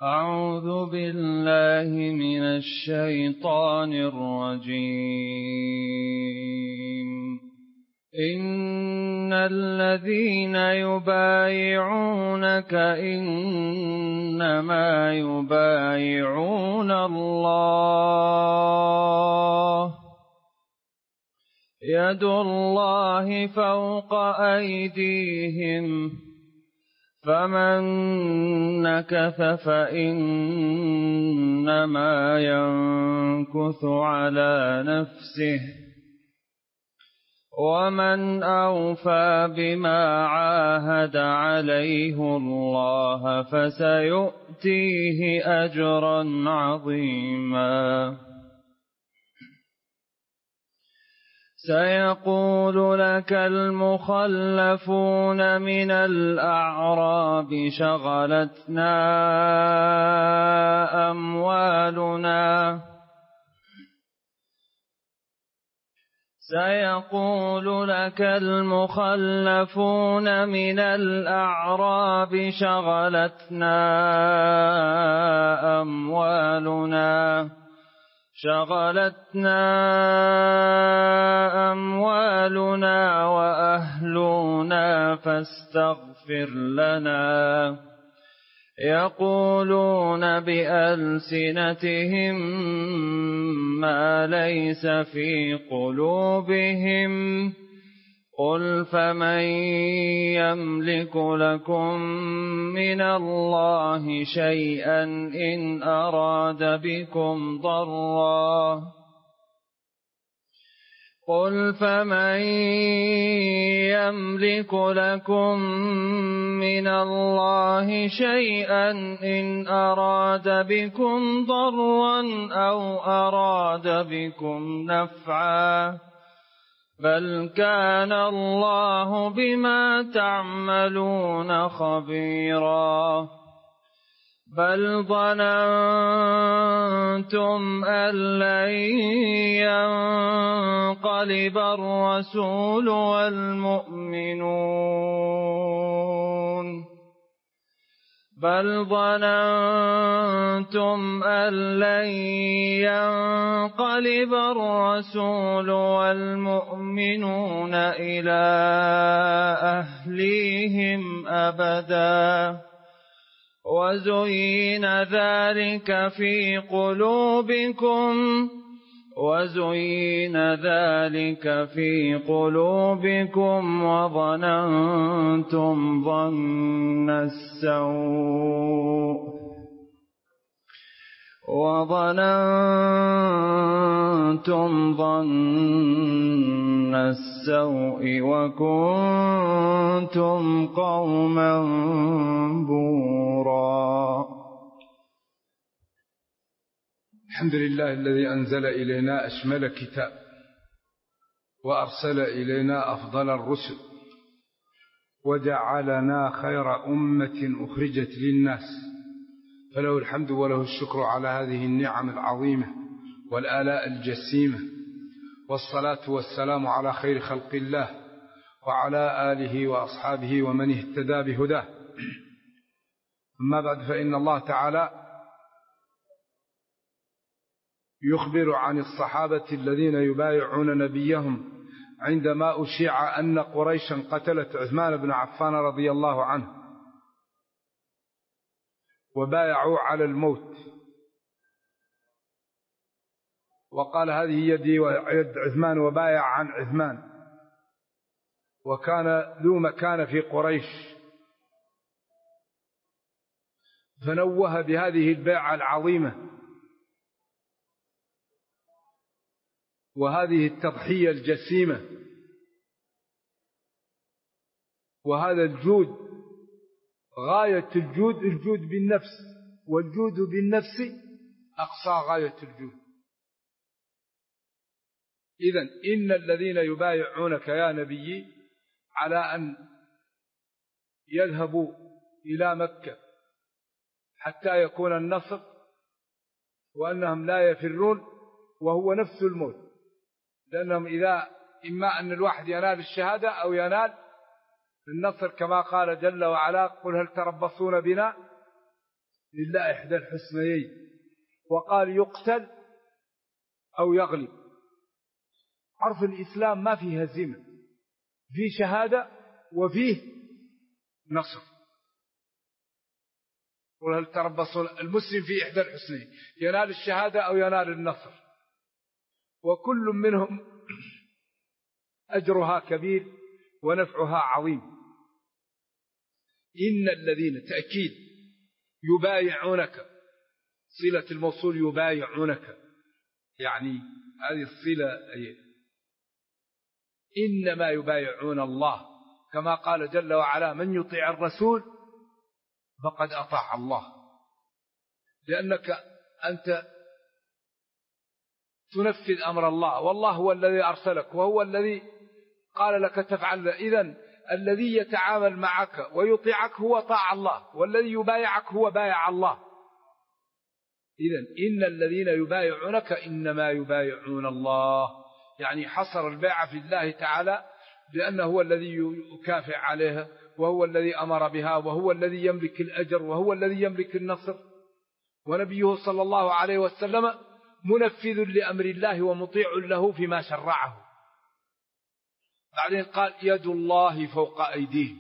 أعوذ بالله من الشيطان الرجيم. إن الذين يبايعونك إنما يبايعون الله يد الله فوق أيديهم فمن نكث فإنما ينكث على نفسه ومن أوفى بما عاهد عليه الله فسيؤتيه أجرا عظيما. سيقول لك المخلفون من الأعراب شغلتنا أموالنا سيقول لك المخلفون من الأعراب شغلتنا أموالنا وأهلنا فاستغفر لنا. يقولون بألسنتهم ما ليس في قلوبهم قل فمن يملك لكم من الله شيئا إن أراد بكم ضرا قل فمن يملك لكم من الله شيئا إن أراد بكم ضرا أو أراد بكم نفعا بل كان الله بما تعملون خبيرا. بل ظننتم أن لن ينقلب الرسول والمؤمنون إلى أهليهم أبدا وزين ذلك في قلوبكم وظننتم ظن السوء وكنتم قوما بورا. الحمد لله الذي أنزل إلينا أشمل كتاب وأرسل إلينا أفضل الرسل وجعلنا خير أمة أخرجت للناس، فله الحمد وله الشكر على هذه النعم العظيمة والآلاء الجسيمة، والصلاة والسلام على خير خلق الله وعلى آله وأصحابه ومن اهتدى بهداه. أما بعد، فإن الله تعالى يخبر عن الصحابة الذين يبايعون نبيهم عندما أشيع أن قريشا قتلت عثمان بن عفان رضي الله عنه وبايعوا على الموت، وقال هذه يدي ويد عثمان، وبايع عن عثمان، وكان ذو مكان في قريش، فنوه بهذه البيعة العظيمة وهذه التضحية الجسيمة وهذا الجود، غاية الجود بالنفس، والجود بالنفس أقصى غاية الجود. إذن إن الذين يبايعونك يا نبي على أن يذهبوا إلى مكة حتى يكون النصر، وأنهم لا يفرون وهو نفس الموت، لأنهم إما أن الواحد ينال الشهادة أو ينال النصر، كما قال جل وعلا: قل هل تربصون بنا لله إحدى الحسنيين، وقال يقتل أو يغلب. عرف الإسلام ما فيه هزيمة، فيه شهادة وفيه نصر. وهل تربصون؟ المسلم في إحدى الحسنين، ينال الشهادة أو ينال النصر، وكل منهم أجرها كبير ونفعها عظيم. إن الذين تأكيد يبايعونك، صلة الموصول يبايعونك، يعني هذه الصلة إنما يبايعون الله، كما قال جل وعلا من يطيع الرسول فقد أطاع الله، لأنك أنت تنفذ أمر الله، والله هو الذي أرسلك وهو الذي قال لك تفعل. إذن الذي يتعامل معك ويطيعك هو طاع الله، والذي يبايعك هو بايع الله. إذن إن الذين يبايعونك إنما يبايعون الله، يعني حصر البيعة في الله تعالى، لأنه هو الذي يكافئ عليها، وهو الذي أمر بها، وهو الذي يملك الأجر، وهو الذي يملك النصر. ونبيه صلى الله عليه وسلم منفذ لأمر الله ومطيع له فيما شرعه. بعدين قال يد الله فوق أيديهم.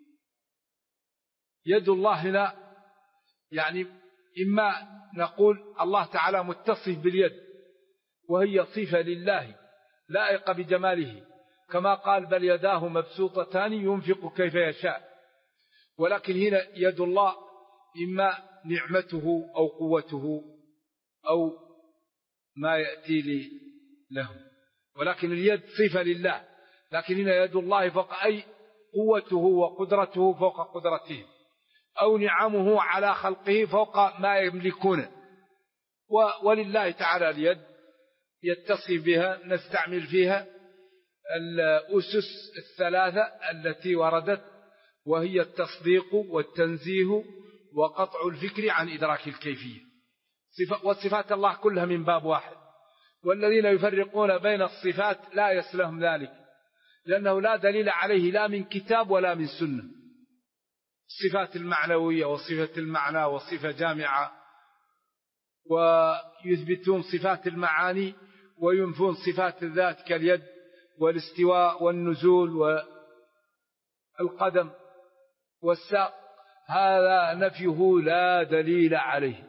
يد الله هنا يعني إما نقول الله تعالى متصف باليد، وهي صفة لله لائقة بجماله، كما قال بل يداه مبسوطتان ينفق كيف يشاء. ولكن هنا يد الله إما نعمته أو قوته أو ما يأتي له، ولكن اليد صفة لله. لكن هنا يد الله فوق، أي قوته وقدرته فوق قدرتهم، أو نعمه على خلقه فوق ما يملكونه. ولله تعالى اليد يتصف بها، نستعمل فيها الأسس الثلاثة التي وردت، وهي التصديق والتنزيه وقطع الفكر عن إدراك الكيفية. وصفات الله كلها من باب واحد، والذين يفرقون بين الصفات لا يسلهم ذلك، لأنه لا دليل عليه لا من كتاب ولا من سنة. الصفات المعنوية وصفة المعنى وصفة جامعة، ويثبتون صفات المعاني وينفون صفات الذات كاليد والاستواء والنزول والقدم والساق، هذا نفيه لا دليل عليه.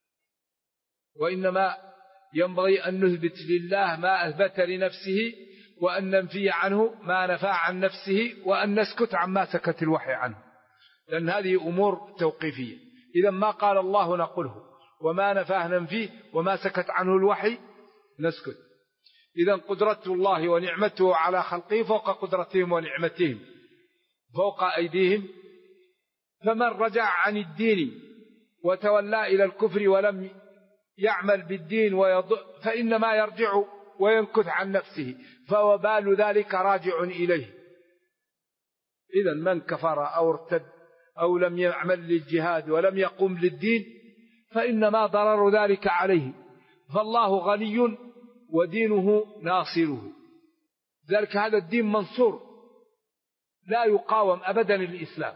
وإنما ينبغي أن نثبت لله ما أثبت لنفسه، وأن ننفي عنه ما نفى عن نفسه، وأن نسكت عما سكت الوحي عنه، لأن هذه أمور توقيفية. إذا ما قال الله نقوله، وما نفاه ننفيه، وما سكت عنه الوحي نسكت. إذا قدرة الله ونعمته على خلقه فوق قدرتهم ونعمتهم فوق أيديهم. فمن رجع عن الدين وتولى إلى الكفر ولم يعمل بالدين فإنما يرجع وينكث عن نفسه، فوبال ذلك راجع إليه. إذا من كفر أو ارتد أو لم يعمل للجهاد ولم يقوم للدين فإنما ضرر ذلك عليه، فالله غني ودينه ناصره. ذلك هذا الدين منصور لا يقاوم أبدا الإسلام،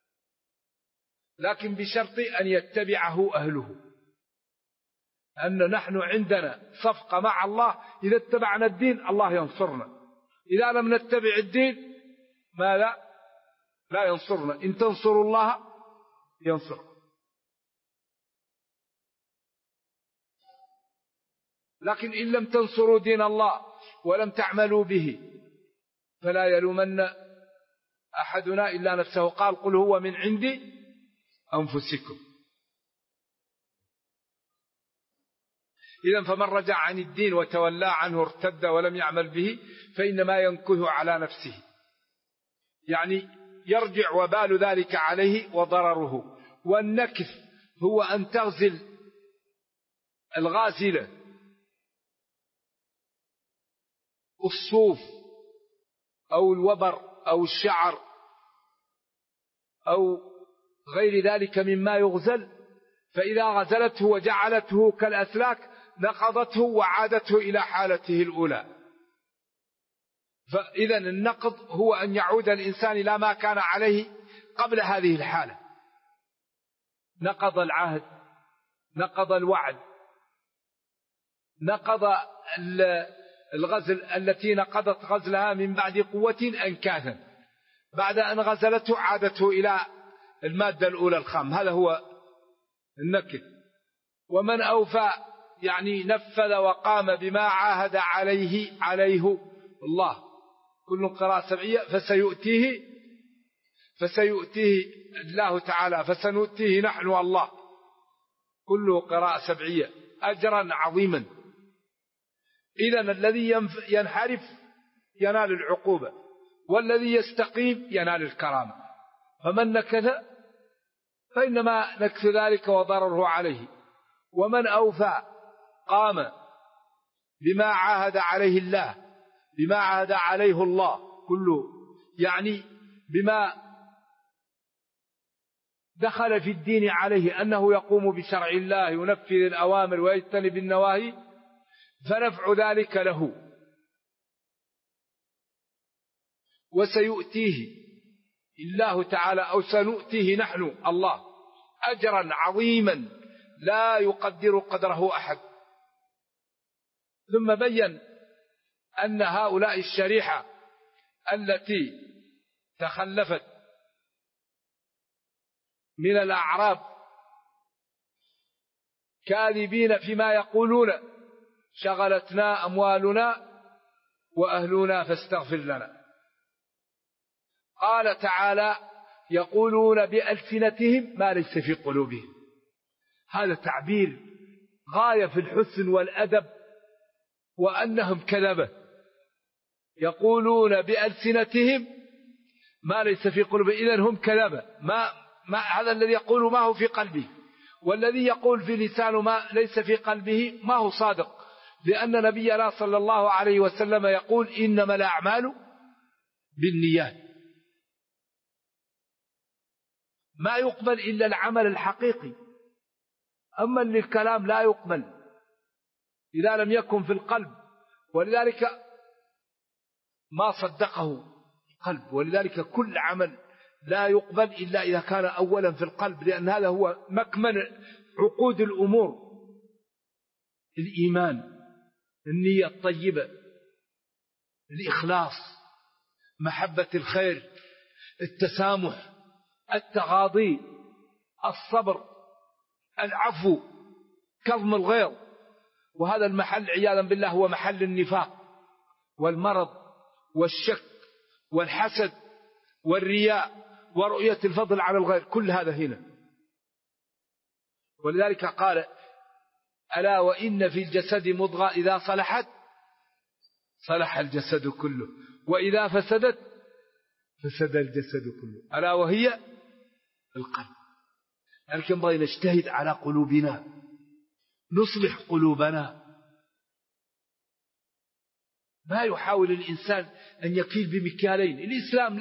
لكن بشرط أن يتبعه أهله. أن نحن عندنا صفقة مع الله، إذا اتبعنا الدين الله ينصرنا، إذا لم نتبع الدين لا ينصرنا. إن تنصروا الله ينصر. لكن إن لم تنصروا دين الله ولم تعملوا به فلا يلومن أحدنا إلا نفسه. قال قل هو من عند أنفسكم. إذن فمن رجع عن الدين وتولى عنه ارتد ولم يعمل به فإنما ينكث على نفسه، يعني يرجع وبال ذلك عليه وضرره. والنكث هو أن تغزل الغازلة الصوف أو الوبر أو الشعر أو غير ذلك مما يغزل، فإذا غزلته وجعلته كالأسلاك نقضته وعادته إلى حالته الأولى. فإذا النقض هو أن يعود الإنسان إلى ما كان عليه قبل هذه الحالة. نقض العهد، نقض الوعد، نقض الغزل التي نقضت غزلها من بعد قوة أنكاثا، بعد أن غزلته عادته إلى المادة الأولى الخام. هذا هو النكد. ومن أوفى يعني نفذ وقام بما عاهد عليه الله. كل قراءة سبعية. فسيؤتيه الله تعالى، فسنؤتيه نحن الله، كل قراءة سبعية، أجرا عظيما. إذن الذي ينحرف ينال العقوبة، والذي يستقيم ينال الكرامة. فمن نكث فإنما نكث ذلك وضرره عليه. ومن أوفى قام بما عاهد عليه الله، بما عاهد عليه الله كله، يعني بما دخل في الدين عليه، أنه يقوم بشرع الله، ينفذ الأوامر ويجتنب النواهي، فنفع ذلك له. وسيؤتيه الله تعالى، أو سنؤتيه نحن الله، أجرا عظيما لا يقدر قدره أحد. ثم بين أن هؤلاء الشريحة التي تخلفت من الأعراب كاذبين فيما يقولون: شغلتنا أموالنا وأهلنا فاستغفر لنا. قال تعالى: يقولون بألسنتهم ما ليس في قلوبهم. هذا تعبير غاية في الحسن والأدب، وأنهم كذبة. يقولون بألسنتهم ما ليس في قلوبهم، إذن هم كذبة. هذا الذي يقول ما هو في قلبه، والذي يقول في لسانه ما ليس في قلبه ما هو صادق. لأن نبينا صلى الله عليه وسلم يقول: إنما الأعمال بالنيات. ما يقبل إلا العمل الحقيقي، أما الكلام لا يقبل إذا لم يكن في القلب، ولذلك ما صدقه القلب. ولذلك كل عمل لا يقبل إلا إذا كان أولا في القلب، لأن هذا هو مكمن عقود الأمور: الإيمان، النية الطيبة، الإخلاص، محبة الخير، التسامح، التغاضي، الصبر، العفو، كظم الغيظ. وهذا المحل عياذا بالله هو محل النفاق والمرض والشك والحسد والرياء ورؤية الفضل على الغير، كل هذا هنا. ولذلك قال: ألا وإن في الجسد مضغة إذا صلحت صلح الجسد كله، وإذا فسدت فسد الجسد كله، ألا وهي القلب. لكن ينبغي نجتهد على قلوبنا، نصلح قلوبنا. ما يحاول الإنسان أن يكيل بمكيالين. الإسلام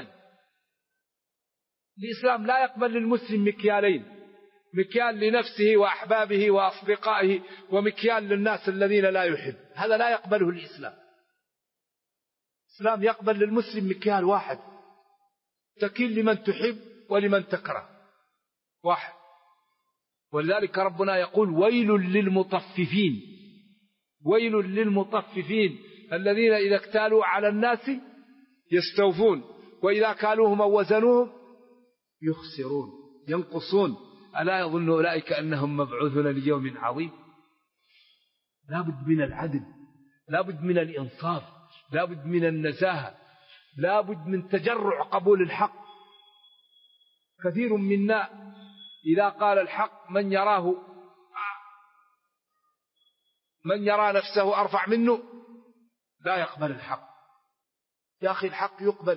لا يقبل للمسلم مكيالين: مكيال لنفسه وأحبابه وأصدقائه، ومكيال للناس الذين لا يحب. هذا لا يقبله الإسلام. الإسلام يقبل للمسلم مكيال واحد، تكيل لمن تحب ولمن تكره، واحد. ولذلك ربنا يقول: ويل للمطففين. ويل للمطففين الذين إذا اكتالوا على الناس يستوفون، وإذا كالوهم أو وزنوهم يخسرون، ينقصون. ألا يظن أولئك أنهم مبعوثون ليوم عظيم؟ لا بد من العدل، لا بد من الإنصاف، لا بد من النزاهة، لا بد من تجرع قبول الحق. كثير منا إذا قال الحق من يرى نفسه أرفع منه لا يقبل الحق. يا أخي الحق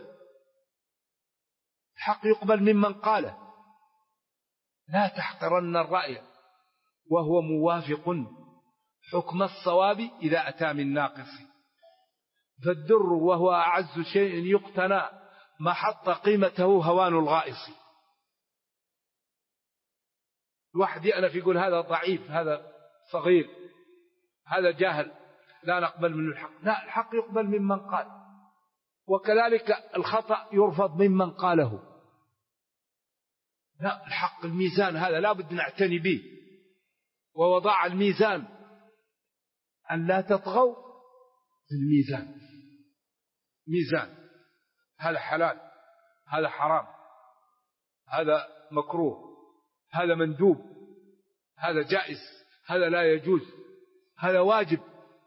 يقبل ممن قاله. لا تحقرن الرأي وهو موافق حكم الصواب إذا أتى من ناقص، فالدر وهو أعز شيء يقتنى ما حط قيمته هوان الغائص. الواحد يألف يقول هذا ضعيف، هذا صغير، هذا جاهل، لا نقبل منه الحق. لا، الحق يقبل ممن قال، وكذلك الخطأ يرفض ممن قاله. لا، الحق الميزان هذا لا بد نعتني به. ووضع الميزان أن لا تطغوا في الميزان. ميزان، هذا حلال، هذا حرام، هذا مكروه، هذا مندوب، هذا جائز، هذا لا يجوز، هذا واجب.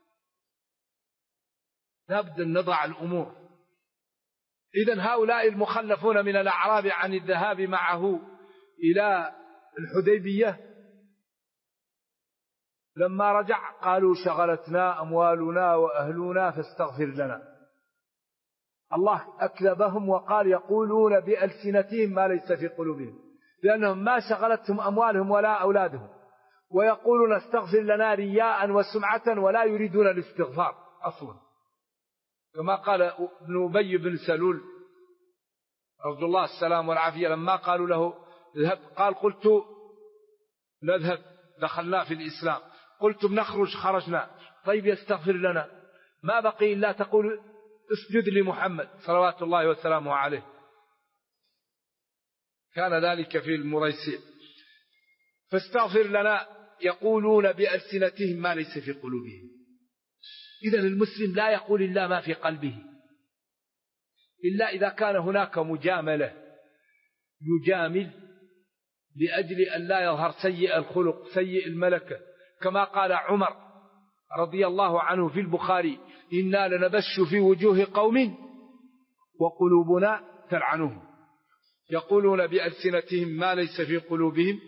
لا بد أن نضع الأمور. إذن هؤلاء المخلفون من الأعراب عن الذهاب معه إلى الحديبية لما رجع قالوا شغلتنا أموالنا وأهلنا فاستغفر لنا. الله أكذبهم وقال يقولون بألسنتهم ما ليس في قلوبهم، لأنهم ما شغلتهم أموالهم ولا أولادهم، ويقولون استغفر لنا رياء وسمعة ولا يريدون الاستغفار أصلا، كما قال ابن أبي بن سلول رضي الله السلام والعافية لما قالوا له اذهب، قال قلت نذهب دخلنا في الإسلام، قلت بنخرج خرجنا، طيب يستغفر لنا، ما بقي إلا تقول اسجد لمحمد صلوات الله وسلامه عليه. كان ذلك في المريسي. فاستغفر لنا يقولون بألسنتهم ما ليس في قلوبهم. إذن المسلم لا يقول إلا ما في قلبه، إلا إذا كان هناك مجاملة، يجامل لأجل أن لا يظهر سيء الخلق سيء الملكة، كما قال عمر رضي الله عنه في البخاري إنا لنبش في وجوه قوم وقلوبنا تلعنهم، يقولون بألسنتهم ما ليس في قلوبهم.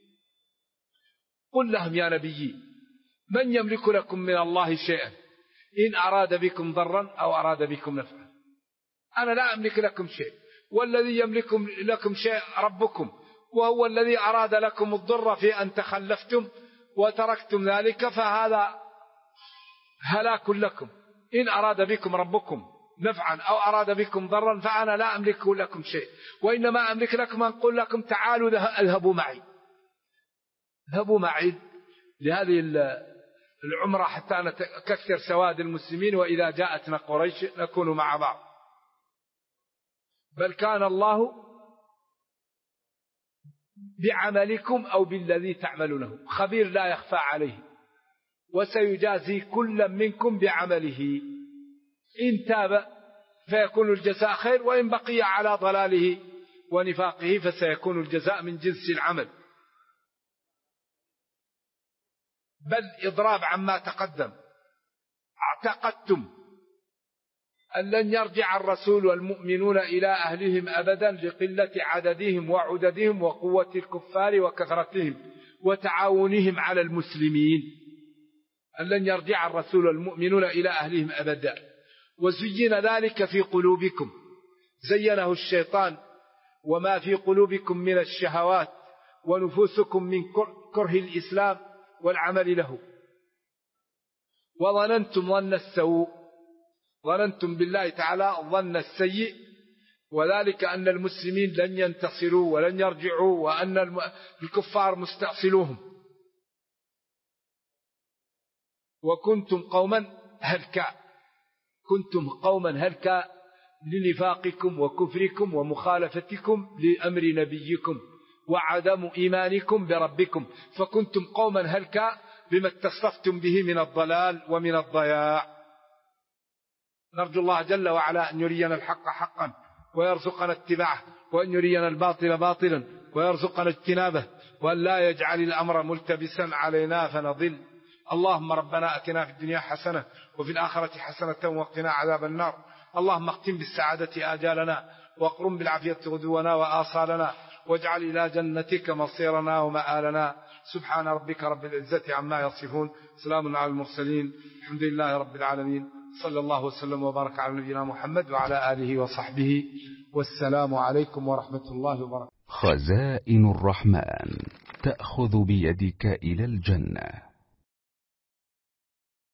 قل لهم يا نبي من يملك لكم من الله شيئا إن أراد بكم ضرا أو أراد بكم نفعا. أنا لا أملك لكم شيء، والذي يملك لكم شيء ربكم، وهو الذي أراد لكم الضر في أن تخلفتم وتركتم ذلك، فهذا هلاك لكم. إن أراد بكم ربكم نفعا أو أراد بكم ضرا فأنا لا أملك لكم شيء، وإنما أملك لكم أن أقول لكم تعالوا اذهبوا معي، اذهبوا معي لهذه العمرة حتى نكثر سواد المسلمين، وإذا جاءتنا قريش نكون مع بعض. بل كان الله بعملكم أو بالذي تعملونه خبير لا يخفى عليه، وسيجازي كل منكم بعمله، إن تاب فيكون الجزاء خير، وإن بقي على ضلاله ونفاقه فسيكون الجزاء من جنس العمل. بل إضراب عما تقدم، اعتقدتم أن لن يرجع الرسول والمؤمنون إلى أهلهم أبدا لقلة عددهم وعددهم وقوة الكفار وكثرتهم وتعاونهم على المسلمين، أن لن يرجع الرسول والمؤمنون إلى أهلهم أبدا. وزين ذلك في قلوبكم، زينه الشيطان وما في قلوبكم من الشهوات، ونفوسكم من كره الإسلام والعمل له، وظننتم ظن السوء، ظننتم بالله تعالى ظن السيء، وذلك أن المسلمين لن ينتصروا ولن يرجعوا، وأن الكفار مستأصلوهم. وكنتم قوما هلكا، كنتم قوما هلكا لنفاقكم وكفركم ومخالفتكم لأمر نبيكم وعدم إيمانكم بربكم، فكنتم قوما هلكا بما اتصفتم به من الضلال ومن الضياع. نرجو الله جل وعلا أن يرينا الحق حقا ويرزقنا اتباعه، وأن يرينا الباطل باطلا ويرزقنا اجتنابه، وأن لا يجعل الأمر ملتبسا علينا فنضل. اللهم ربنا أتنا في الدنيا حسنة وفي الآخرة حسنة وقنا عذاب النار. اللهم اختم بالسعادة آجالنا، واقرم بالعافية غدونا وآصالنا، واجعل إلى جنتك مصيرنا ومآلنا. سبحان ربك رب العزة عما يصفون، سلام على المرسلين، الحمد لله رب العالمين، صلى الله وسلم وبارك على نبينا محمد وعلى آله وصحبه، والسلام عليكم ورحمة الله وبركاته. خزائن الرحمن تأخذ بيدك إلى الجنة.